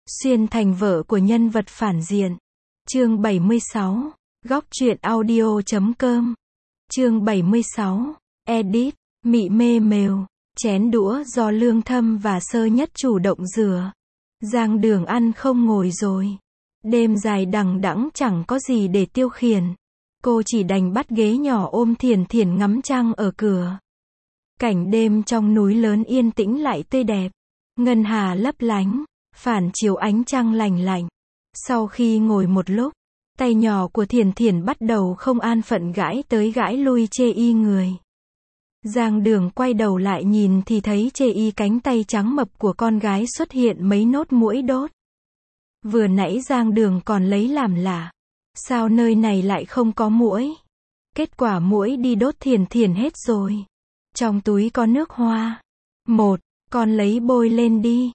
Xuyên thành vợ của nhân vật phản diện. Chương 76. Góc truyện audio.com. Chương 76. Edit. Mị mê mều. Chén đũa do Lương Thâm và Sơ Nhất chủ động rửa. Giang Đường ăn không ngồi rồi. Đêm dài đằng đẵng chẳng có gì để tiêu khiển. Cô chỉ đành bắt ghế nhỏ ôm Thiển Thiển ngắm trăng ở cửa. Cảnh đêm trong núi lớn yên tĩnh lại tươi đẹp. Ngân hà lấp lánh, phản chiếu ánh trăng lành lạnh. Sau khi ngồi một lúc, tay nhỏ của Thiển Thiển bắt đầu không an phận gãi tới gãi lui chê y người. Giang Đường quay đầu lại nhìn thì thấy chê y cánh tay trắng mập của con gái xuất hiện mấy nốt muỗi đốt. Vừa nãy Giang Đường còn lấy làm lạ. Sao nơi này lại không có muỗi? Kết quả muỗi đi đốt Thiển Thiển hết rồi. Trong túi có nước hoa. Con lấy bôi lên đi.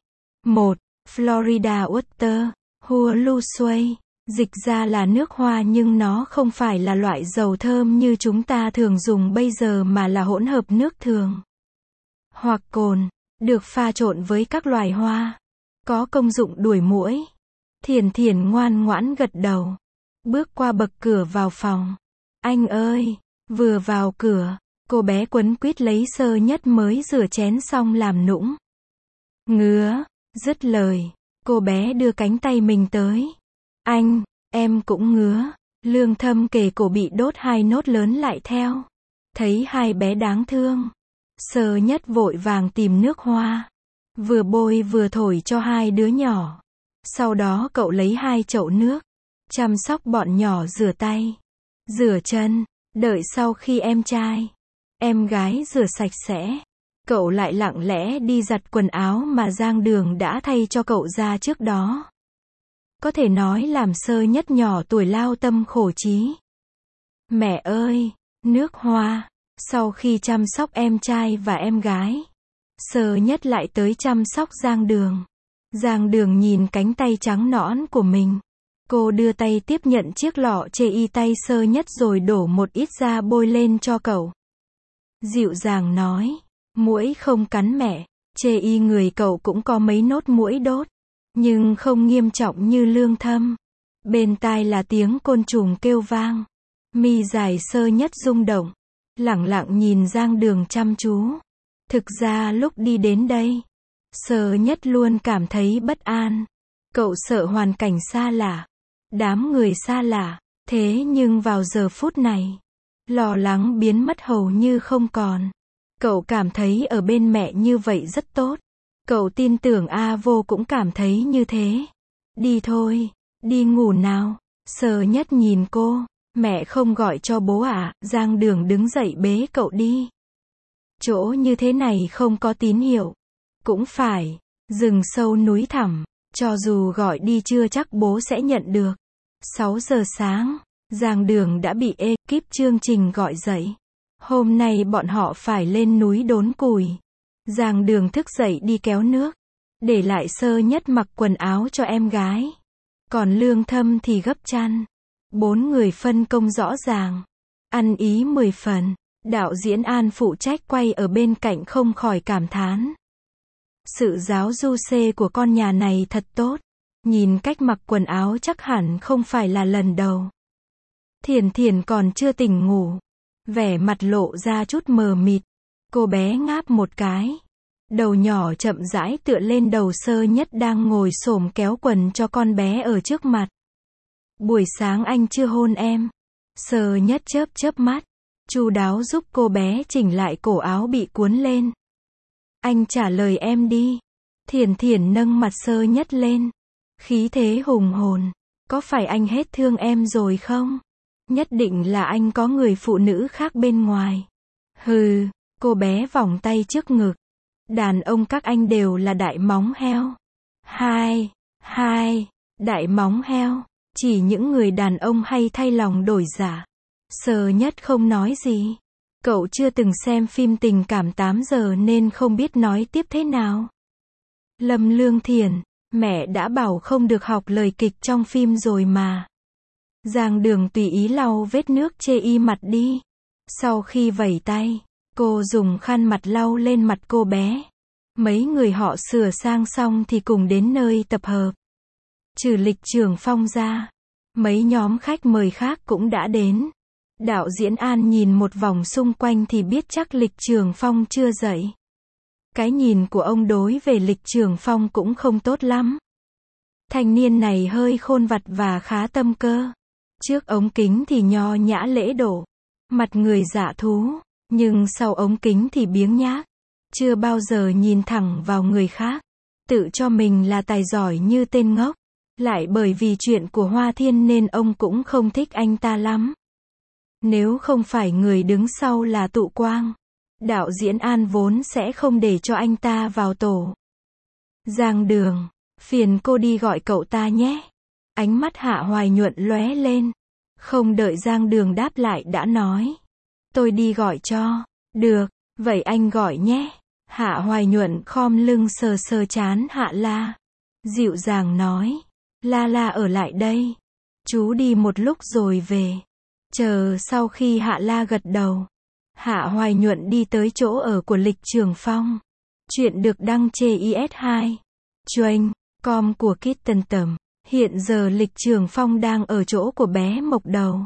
Florida Water, Hua Lu Xuây. Dịch ra là nước hoa nhưng nó không phải là loại dầu thơm như chúng ta thường dùng bây giờ mà là hỗn hợp nước thường. Hoặc cồn, được pha trộn với các loài hoa. Có công dụng đuổi muỗi. Thiển Thiển ngoan ngoãn gật đầu. Bước qua bậc cửa vào phòng. Anh ơi, vừa vào cửa, cô bé quấn quýt lấy Sơ Nhất mới rửa chén xong làm nũng. Ngứa, dứt lời, cô bé đưa cánh tay mình tới. Anh, em cũng ngứa. Lương Thâm kề cổ bị đốt 2 nốt lớn lại theo. Thấy hai bé đáng thương. Sơ Nhất vội vàng tìm nước hoa. Vừa bôi vừa thổi cho hai đứa nhỏ. Sau đó cậu lấy 2 chậu nước. Chăm sóc bọn nhỏ rửa tay, rửa chân, đợi sau khi em trai, em gái rửa sạch sẽ. Cậu lại lặng lẽ đi giặt quần áo mà Giang Đường đã thay cho cậu ra trước đó. Có thể nói làm Sơ Nhất nhỏ tuổi lao tâm khổ trí. Mẹ ơi, nước hoa. Sau khi chăm sóc em trai và em gái, Sơ Nhất lại tới chăm sóc Giang Đường. Giang Đường nhìn cánh tay trắng nõn của mình. Cô đưa tay tiếp nhận chiếc lọ chê y tay Sơ Nhất rồi đổ một ít ra bôi lên cho cậu. Dịu dàng nói, muỗi không cắn mẹ, chê y người cậu cũng có mấy nốt muỗi đốt, nhưng không nghiêm trọng như Lương Thâm. Bên tai là tiếng côn trùng kêu vang. Mi dài Sơ Nhất rung động, lẳng lặng nhìn Giang Đường chăm chú. Thực ra lúc đi đến đây, Sơ Nhất luôn cảm thấy bất an. Cậu sợ hoàn cảnh xa lạ, đám người xa lạ, thế nhưng vào giờ phút này, lo lắng biến mất hầu như không còn. Cậu cảm thấy ở bên mẹ như vậy rất tốt. Cậu tin tưởng A Vô cũng cảm thấy như thế. Đi thôi, đi ngủ nào. Sơ Nhất nhìn cô, mẹ không gọi cho bố à? Giang Đường đứng dậy bế cậu đi. Chỗ như thế này không có tín hiệu. Cũng phải, rừng sâu núi thẳm, cho dù gọi đi chưa chắc bố sẽ nhận được. 6 giờ sáng, Giang Đường đã bị ekip chương trình gọi dậy. Hôm nay bọn họ phải lên núi đốn củi. Giang Đường thức dậy đi kéo nước, để lại Sơ Nhất mặc quần áo cho em gái. Còn Lương Thâm thì gấp chăn. 4 người phân công rõ ràng, ăn ý 10 phần. Đạo diễn An phụ trách quay ở bên cạnh không khỏi cảm thán. Sự giáo du xê của con nhà này thật tốt. Nhìn cách mặc quần áo chắc hẳn không phải là lần đầu. Thiển Thiển còn chưa tỉnh ngủ, vẻ mặt lộ ra chút mờ mịt. Cô bé ngáp một cái, đầu nhỏ chậm rãi tựa lên đầu Sơ Nhất đang ngồi xổm kéo quần cho con bé ở trước mặt. Buổi sáng anh chưa hôn em. Sơ Nhất chớp chớp mắt, chu đáo giúp cô bé chỉnh lại cổ áo bị cuốn lên. Anh trả lời em đi. Thiển Thiển nâng mặt Sơ Nhất lên, khí thế hùng hồn. Có phải anh hết thương em rồi không? Nhất định là anh có người phụ nữ khác bên ngoài. Hừ, cô bé vòng tay trước ngực. Đàn ông các anh đều là đại móng heo. Đại móng heo, chỉ những người đàn ông hay thay lòng đổi dạ. Sơ Nhất không nói gì. Cậu chưa từng xem phim tình cảm 8 giờ nên không biết nói tiếp thế nào. Lâm Lương Thiển, mẹ đã bảo không được học lời kịch trong phim rồi mà. Giang Đường tùy ý lau vết nước chê y mặt đi. Sau khi vẩy tay, cô dùng khăn mặt lau lên mặt cô bé. Mấy người họ sửa sang xong thì cùng đến nơi tập hợp. Trừ Lịch Trường Phong ra, mấy nhóm khách mời khác cũng đã đến. Đạo diễn An nhìn một vòng xung quanh thì biết chắc Lịch Trường Phong chưa dậy. Cái nhìn của ông đối về Lịch Trường Phong cũng không tốt lắm. Thanh niên này hơi khôn vặt và khá tâm cơ. Trước ống kính thì nho nhã lễ độ, mặt người dạ thú, nhưng sau ống kính thì biếng nhác, chưa bao giờ nhìn thẳng vào người khác, tự cho mình là tài giỏi như tên ngốc. Lại bởi vì chuyện của Hoa Thiên nên ông cũng không thích anh ta lắm. Nếu không phải người đứng sau là Tụ Quang, đạo diễn An vốn sẽ không để cho anh ta vào tổ. Giang Đường, phiền cô đi gọi cậu ta nhé. Ánh mắt Hạ Hoài Nhuận lóe lên. Không đợi Giang Đường đáp lại đã nói. Tôi đi gọi cho. Được, vậy anh gọi nhé. Hạ Hoài Nhuận khom lưng sờ sờ trán Hạ La. Dịu dàng nói. La La ở lại đây. Chú đi một lúc rồi về. Chờ sau khi Hạ La gật đầu, Hạ Hoài Nhuận đi tới chỗ ở của Lịch Trường Phong. Chuyện được đăng trên IS2. Chuyên, com của Kitten Tầm. Hiện giờ Lịch Trường Phong đang ở chỗ của bé Mộc Đầu.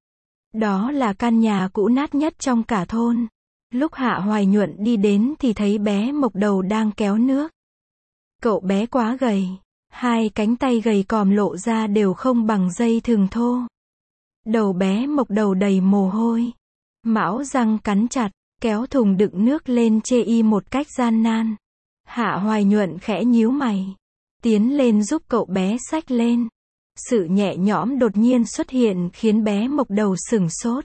Đó là căn nhà cũ nát nhất trong cả thôn. Lúc Hạ Hoài Nhuận đi đến thì thấy bé Mộc Đầu đang kéo nước. Cậu bé quá gầy. Hai cánh tay gầy còm lộ ra đều không bằng dây thừng thô. Đầu bé Mộc Đầu đầy mồ hôi. Mão răng cắn chặt, kéo thùng đựng nước lên chê y một cách gian nan. Hạ Hoài Nhuận khẽ nhíu mày. Tiến lên giúp cậu bé xách lên. Sự nhẹ nhõm đột nhiên xuất hiện khiến bé Mộc Đầu sửng sốt.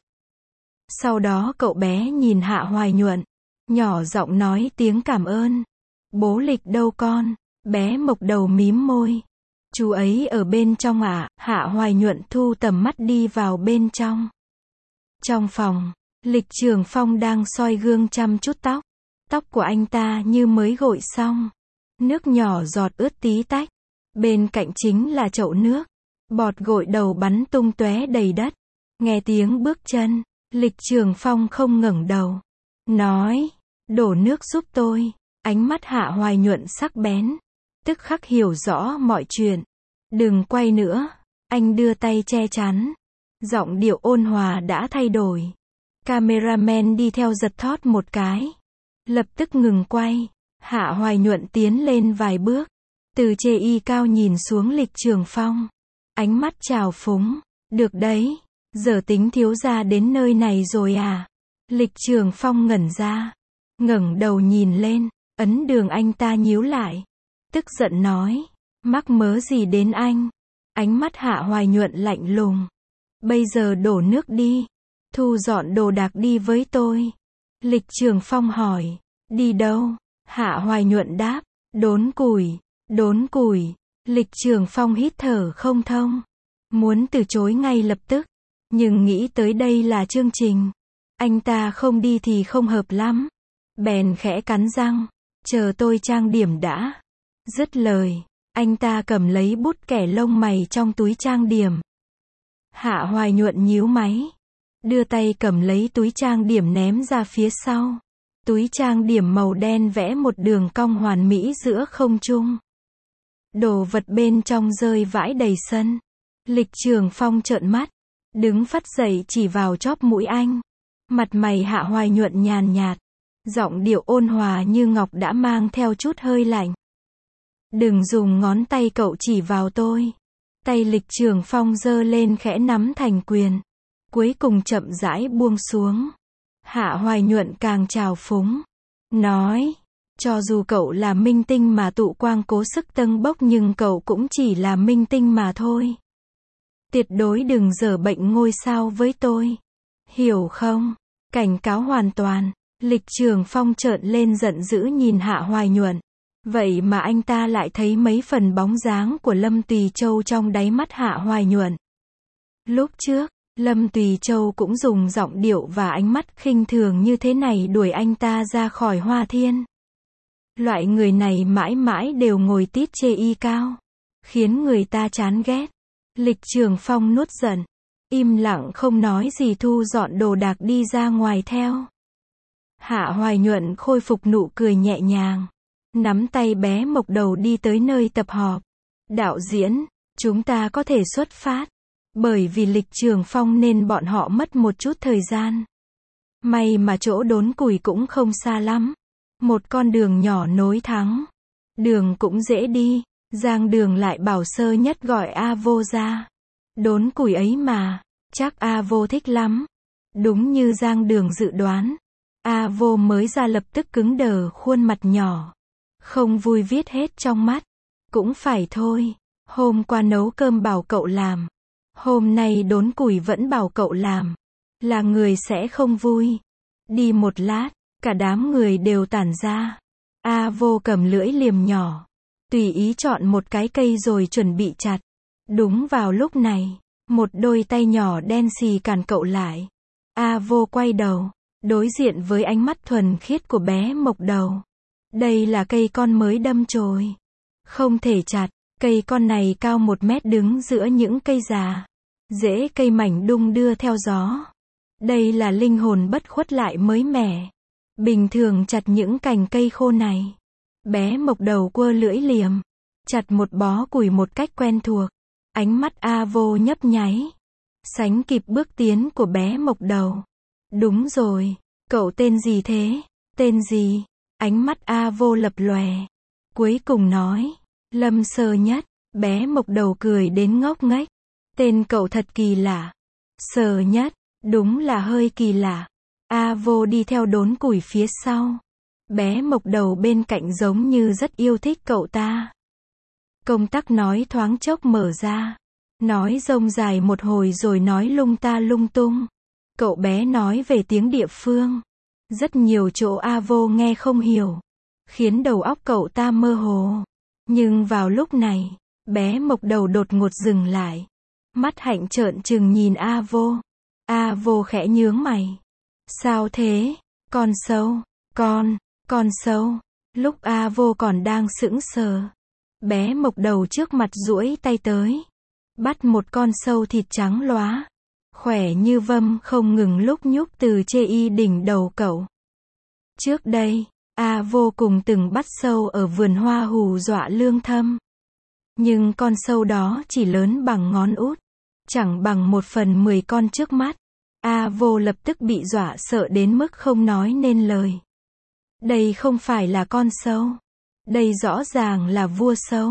Sau đó cậu bé nhìn Hạ Hoài Nhuận, nhỏ giọng nói tiếng cảm ơn. Bố Lịch đâu con? Bé Mộc Đầu mím môi. Chú ấy ở bên trong ạ. Hạ Hoài Nhuận thu tầm mắt đi vào bên trong. Trong phòng, Lịch Trường Phong đang soi gương chăm chút tóc. Tóc của anh ta như mới gội xong. Nước nhỏ giọt ướt tí tách. Bên cạnh chính là chậu nước. Bọt gội đầu bắn tung tóe đầy đất. Nghe tiếng bước chân, Lịch Trường Phong không ngẩng đầu. Nói, đổ nước giúp tôi. Ánh mắt Hạ Hoài Nhuận sắc bén. Tức khắc hiểu rõ mọi chuyện. Đừng quay nữa. Anh đưa tay che chắn. Giọng điệu ôn hòa đã thay đổi. Cameraman đi theo giật thót một cái. Lập tức ngừng quay. Hạ Hoài Nhuận tiến lên vài bước. Từ chê y cao nhìn xuống Lịch Trường Phong. Ánh mắt trào phúng. Được đấy. Giờ tính thiếu gia đến nơi này rồi à? Lịch Trường Phong ngẩn ra. Ngẩng đầu nhìn lên. Ấn đường anh ta nhíu lại. Tức giận nói. Mắc mớ gì đến anh? Ánh mắt Hạ Hoài Nhuận lạnh lùng. Bây giờ đổ nước đi. Thu dọn đồ đạc đi với tôi. Lịch Trường Phong hỏi. Đi đâu? Hạ Hoài Nhuận đáp. Đốn củi. Đốn củi. Lịch Trường Phong hít thở không thông. Muốn từ chối ngay lập tức. Nhưng nghĩ tới đây là chương trình. Anh ta không đi thì không hợp lắm. Bèn khẽ cắn răng. Chờ tôi trang điểm đã. Dứt lời. Anh ta cầm lấy bút kẻ lông mày trong túi trang điểm. Hạ Hoài Nhuận nhíu máy. Đưa tay cầm lấy túi trang điểm ném ra phía sau. Túi trang điểm màu đen vẽ một đường cong hoàn mỹ giữa không trung. Đồ vật bên trong rơi vãi đầy sân. Lịch Trường Phong trợn mắt. Đứng phắt dậy chỉ vào chóp mũi anh. Mặt mày Hạ Hoài Nhuận nhàn nhạt. Giọng điệu ôn hòa như ngọc đã mang theo chút hơi lạnh. Đừng dùng ngón tay cậu chỉ vào tôi. Tay Lịch Trường Phong giơ lên khẽ nắm thành quyền. Cuối cùng chậm rãi buông xuống. Hạ Hoài Nhuận càng trào phúng. Nói. Cho dù cậu là minh tinh mà Tụ Quang cố sức tâng bốc nhưng cậu cũng chỉ là minh tinh mà thôi. Tuyệt đối đừng giở bệnh ngôi sao với tôi. Hiểu không? Cảnh cáo hoàn toàn. Lịch Trường Phong trợn lên giận dữ nhìn Hạ Hoài Nhuận. Vậy mà anh ta lại thấy mấy phần bóng dáng của Lâm Tùy Châu trong đáy mắt Hạ Hoài Nhuận. Lúc trước, Lâm Tùy Châu cũng dùng giọng điệu và ánh mắt khinh thường như thế này đuổi anh ta ra khỏi Hoa Thiên. Loại người này mãi mãi đều ngồi tít chê y cao. Khiến người ta chán ghét. Lịch Trường Phong nuốt giận. Im lặng không nói gì thu dọn đồ đạc đi ra ngoài theo. Hạ Hoài Nhuận khôi phục nụ cười nhẹ nhàng. Nắm tay bé Mộc Đầu đi tới nơi tập họp. Đạo diễn, Chúng ta có thể xuất phát. Bởi vì lịch trường phong nên bọn họ mất một chút thời gian. May mà chỗ đốn củi cũng không xa lắm. Một con đường nhỏ nối thắng. Đường cũng dễ đi. Giang Đường lại bảo Sơ Nhất gọi A Vô ra. Đốn củi ấy mà, chắc A Vô thích lắm. Đúng như Giang Đường dự đoán. A Vô mới ra lập tức cứng đờ khuôn mặt nhỏ. Không vui viết hết trong mắt. Cũng phải thôi. Hôm qua nấu cơm bảo cậu làm. Hôm nay đốn củi vẫn bảo cậu làm. Là người sẽ không vui. Đi một lát, cả đám người đều tản ra. A Vô cầm lưỡi liềm nhỏ. Tùy ý chọn một cái cây rồi chuẩn bị chặt. Đúng vào lúc này, một đôi tay nhỏ đen xì cản cậu lại. A Vô quay đầu, đối diện với ánh mắt thuần khiết của bé Mộc Đầu. Đây là cây con mới đâm chồi. Không thể chặt, cây con này cao 1 mét đứng giữa những cây già. Rễ cây mảnh đung đưa theo gió. Đây là linh hồn bất khuất lại mới mẻ. Bình thường chặt những cành cây khô này. Bé Mộc Đầu quơ lưỡi liềm. Chặt một bó củi một cách quen thuộc. Ánh mắt A Vô nhấp nháy. Sánh kịp bước tiến của bé Mộc Đầu. Đúng rồi, cậu tên gì thế? Tên gì? Ánh mắt A Vô lập lòe. Cuối cùng nói, Lâm Sơ Nhất. Bé Mộc Đầu cười đến ngốc nghếch. Tên cậu thật kỳ lạ. Sơ Nhất, đúng là hơi kỳ lạ. A Vô đi theo đốn củi phía sau. Bé Mộc Đầu bên cạnh giống như rất yêu thích cậu ta. Công tắc nói thoáng chốc mở ra. Nói rông dài một hồi rồi nói lung ta lung tung. Cậu bé nói về tiếng địa phương. Rất nhiều chỗ A Vô nghe không hiểu. Khiến đầu óc cậu ta mơ hồ. Nhưng vào lúc này, bé Mộc Đầu đột ngột dừng lại. Mắt hạnh trợn trừng nhìn A Vô. A Vô khẽ nhướng mày. Sao thế? Con sâu. Con sâu. Lúc A Vô còn đang sững sờ. Bé Mộc Đầu trước mặt duỗi tay tới. Bắt một con sâu thịt trắng lóa. Khỏe như vâm không ngừng lúc nhúc từ chê y đỉnh đầu cậu. Trước đây, A Vô cùng từng bắt sâu ở vườn hoa hù dọa Lương Thâm. Nhưng con sâu đó chỉ lớn bằng ngón út. Chẳng bằng 1/10 con trước mắt. A Vô lập tức bị dọa sợ đến mức không nói nên lời. Đây không phải là con sâu. Đây rõ ràng là vua sâu.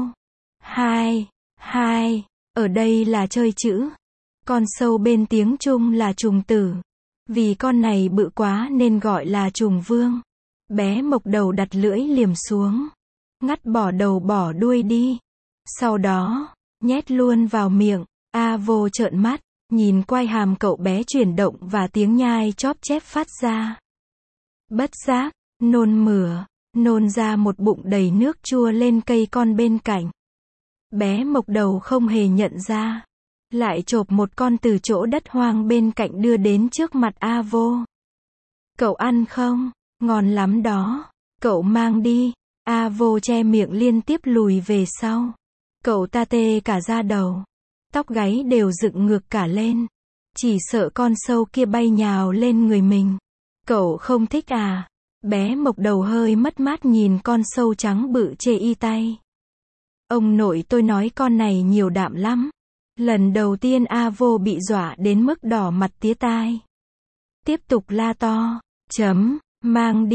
Hai. Ở đây là chơi chữ. Con sâu bên tiếng Trung là trùng tử. Vì con này bự quá nên gọi là trùng vương. Bé Mộc Đầu đặt lưỡi liềm xuống. Ngắt bỏ đầu bỏ đuôi đi. Sau đó, nhét luôn vào miệng. A Vô trợn mắt, nhìn quai hàm cậu bé chuyển động và tiếng nhai chóp chép phát ra. Bất giác, nôn mửa, nôn ra một bụng đầy nước chua lên cây con bên cạnh. Bé Mộc Đầu không hề nhận ra. Lại chộp một con từ chỗ đất hoang bên cạnh đưa đến trước mặt A Vô. Cậu ăn không? Ngon lắm đó. Cậu mang đi. A Vô che miệng liên tiếp lùi về sau. Cậu ta tê cả da đầu. Tóc gáy đều dựng ngược cả lên. Chỉ sợ con sâu kia bay nhào lên người mình. Cậu không thích à? Bé Mộc Đầu hơi mất mát nhìn con sâu trắng bự chê y tay. Ông nội tôi nói con này nhiều đạm lắm. Lần đầu tiên A Vô bị dọa đến mức đỏ mặt tía tai. Tiếp tục la to. Mang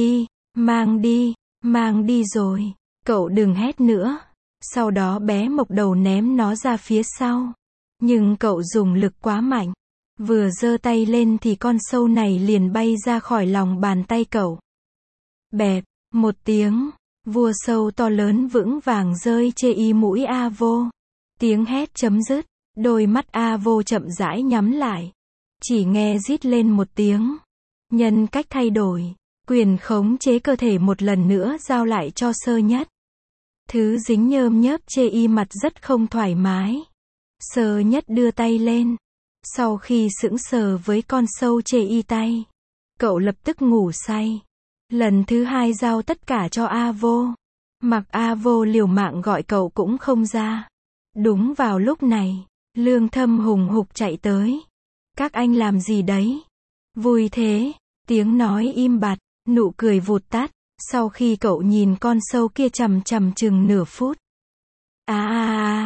đi rồi. Cậu đừng hét nữa. Sau đó bé Mộc Đầu ném nó ra phía sau. Nhưng cậu dùng lực quá mạnh. Vừa giơ tay lên thì con sâu này liền bay ra khỏi lòng bàn tay cậu. Bẹp, một tiếng, vua sâu to lớn vững vàng rơi chê y mũi A Vô. Tiếng hét chấm dứt, đôi mắt A Vô chậm rãi nhắm lại. Chỉ nghe rít lên một tiếng. Nhân cách thay đổi, quyền khống chế cơ thể một lần nữa giao lại cho Sơ Nhất. Thứ dính nhơm nhớp chê y mặt rất không thoải mái. Sơ Nhất đưa tay lên. Sau khi sững sờ với con sâu chê y tay, cậu lập tức ngủ say. Lần thứ hai giao tất cả cho A Vô. Mặc A Vô liều mạng gọi cậu cũng không ra. Đúng vào lúc này, Lương Thâm hùng hục chạy tới. Các anh làm gì đấy? Vui thế. Tiếng nói im bặt, nụ cười vụt tắt. Sau khi cậu nhìn con sâu kia chằm chằm chừng nửa phút.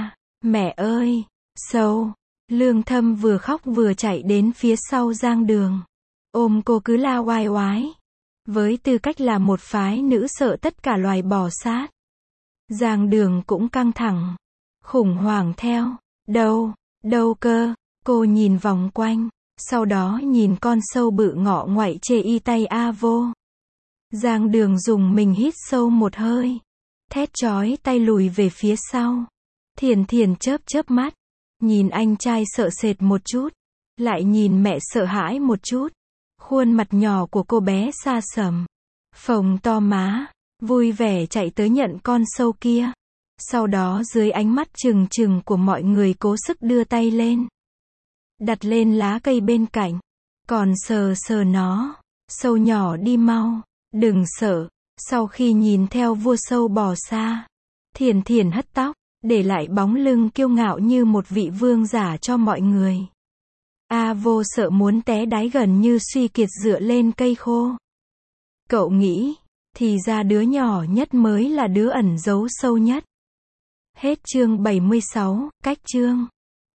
Mẹ ơi, sâu. Lương Thâm vừa khóc vừa chạy đến phía sau Giang Đường. Ôm cô cứ la oai oái. Với tư cách là một phái nữ sợ tất cả loài bò sát. Giang Đường cũng căng thẳng. Khủng hoảng theo. Đâu cơ. Cô nhìn vòng quanh. Sau đó nhìn con sâu bự ngọ ngoại chê y tay A Vô. Giang Đường dùng mình hít sâu một hơi. Thét chói tay lùi về phía sau. Thiền Thiền chớp mắt. Nhìn anh trai sợ sệt một chút. Lại nhìn mẹ sợ hãi một chút. Khuôn mặt nhỏ của cô bé xa sầm. Phồng to má. Vui vẻ chạy tới nhận con sâu kia. Sau đó dưới ánh mắt trừng trừng của mọi người cố sức đưa tay lên. Đặt lên lá cây bên cạnh. Còn sờ nó. Sâu nhỏ đi mau. Đừng sợ. Sau khi nhìn theo vua sâu bò xa. Thiền Thiền hất tóc. Để lại bóng lưng kiêu ngạo như một vị vương giả cho mọi người. A Vô sợ muốn té đáy gần như suy kiệt dựa lên cây khô. Cậu nghĩ, thì ra đứa nhỏ nhất mới là đứa ẩn giấu sâu nhất. Hết chương 76, cách chương.